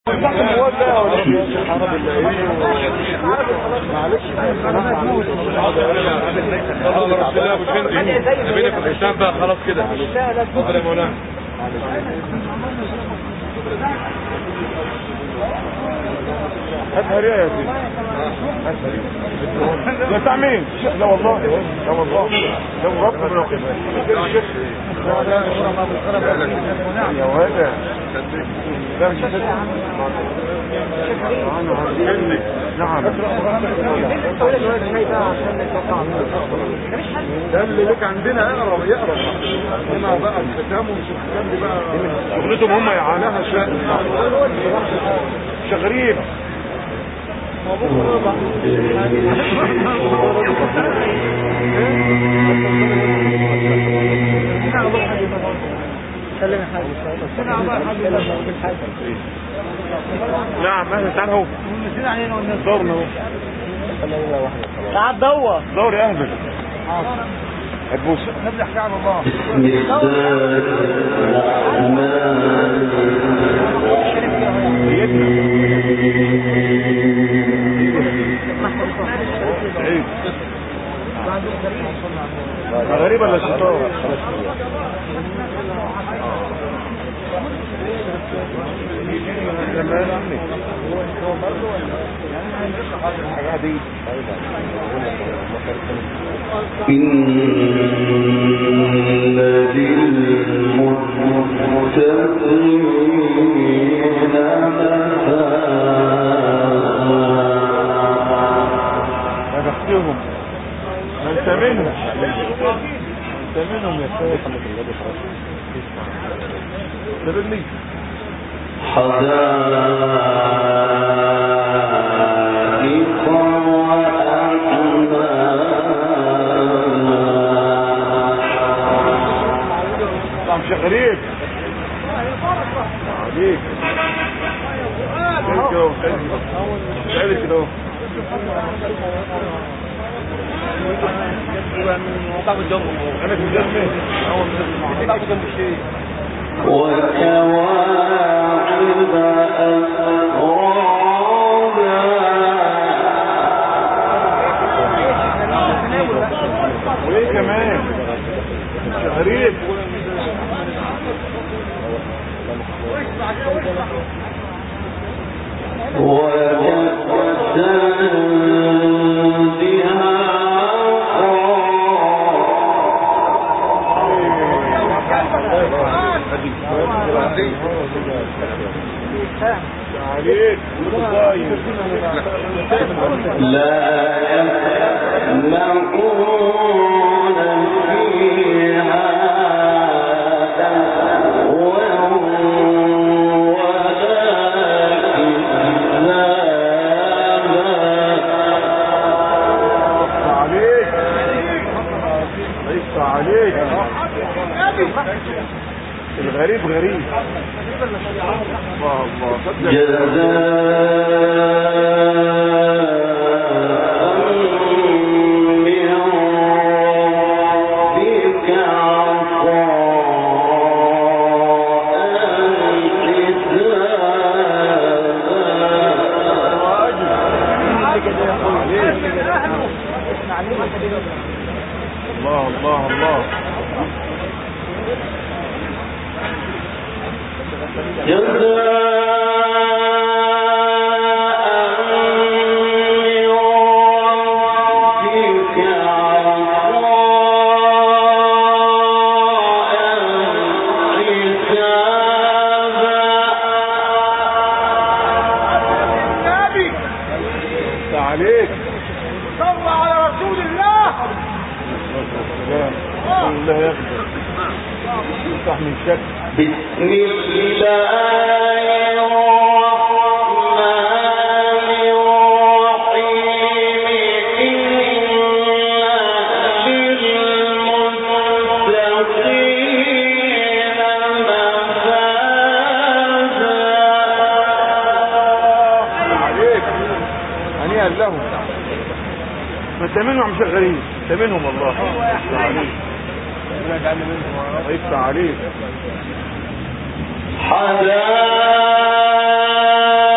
معلش خلاص كده يا مولانا. هاتها يا سيدي. يا بتاع مين؟ لا والله لا والله لا ربنا يا واد لا مش نعم ده اللي لك عندنا اقرب يقرب هنا بقى الختام ومش الختام دي بقى شغلتهم هم يعاناها شغريب نعم اهلا تعال اهو دورنا اهو تعال دور يا اهبل هتبوس نبدأ كعب الله غريبة ولا شطارة إن للمتقين نفسهم انت منهم يا شيخ تبني حدائق وأعناب مش غريب عليك عليك كده انا في الجنة وكواعب أترابا وايه كمان غريب عليك لا يسمعون فيها عليك الغريب غريب الله الله الله عليك صلى على رسول الله الله يغفر يفتح من شك بسم الله الرحمن الرحيم إن للمتقين مفازا عليك هنيئا لهم ما انت منهم شغالين انت منهم والله عليك يفتح عليك حدائق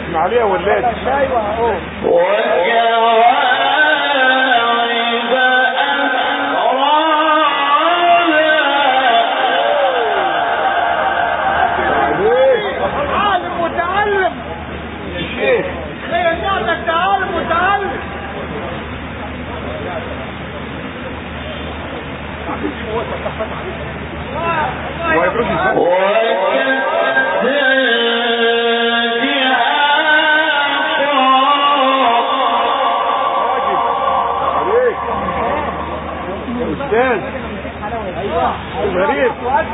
اسماعيليه ولاد ايوه اهو غريب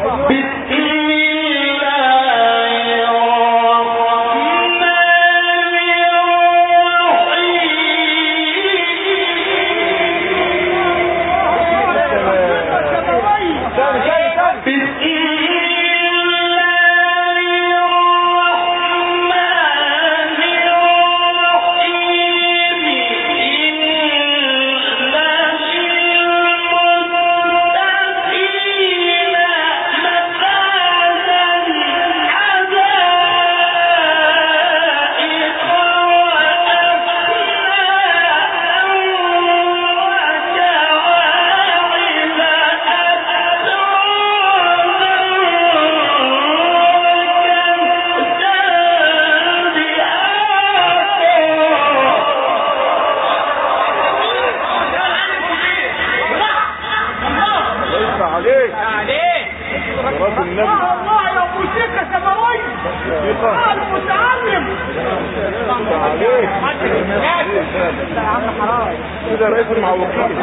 كده رئيس المعوقين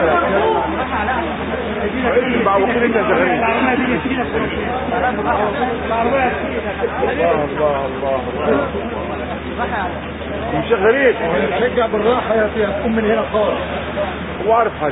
رئيس المعوقين انت زغير الله مش غريب رجع بالراحه يا سيدي تقوم من هنا خالص هو عارف حاجه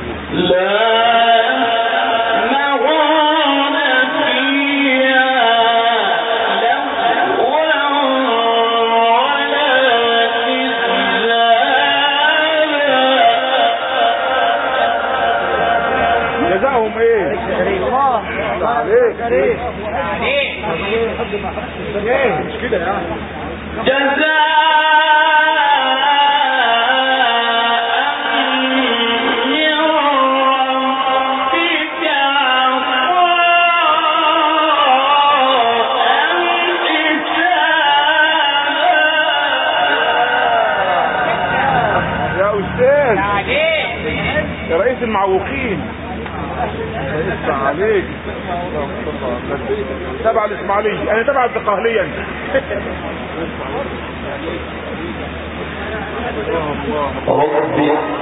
جزاهم ايه الله عليك عليك ايه مش كده يعني جزاء يا رئيس المعوقين لسه عليك تبع الاسماعيليه انا تبع الدقهليه رب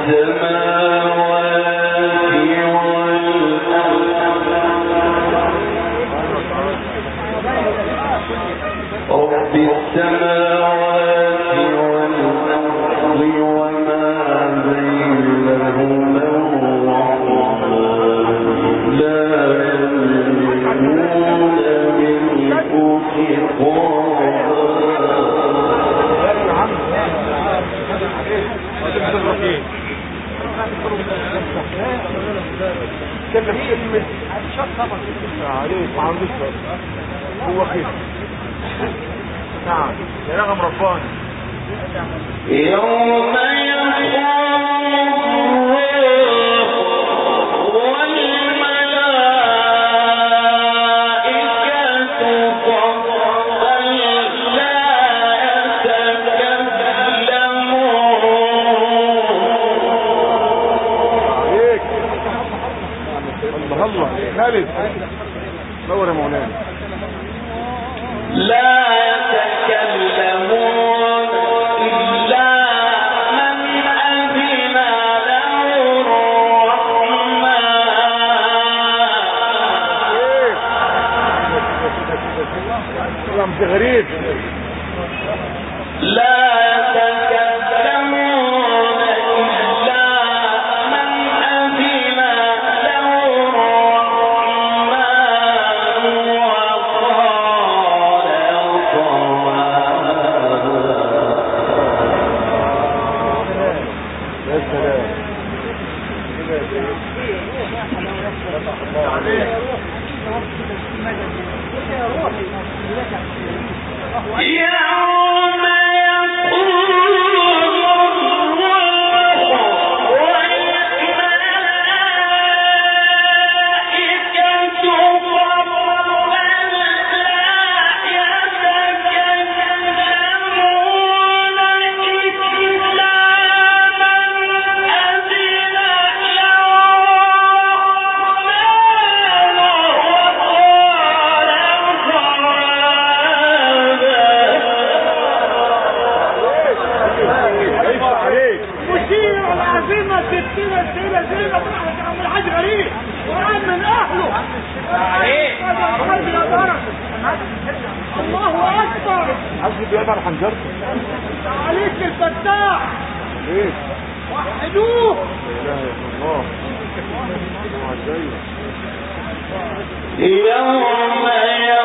السماوات والأرض وما بينهما لا يملكون منه كلم كلمة عليه ما عندوش هو خير نعم يا رغم رباني يوم الله خالد نور يا مولانا لا يتكلمون إلا من أذن له الرحمن كلام غريب لا يتكلمون إلا من أذن له الرحمن وقال يوم يقول سيبه عم الحاج غريب وقاعد من اهله الله اكبر. عايز بيقدر حنجرته عليك الفتاح ليه؟ وحدوه. لا اله الا الله. يوم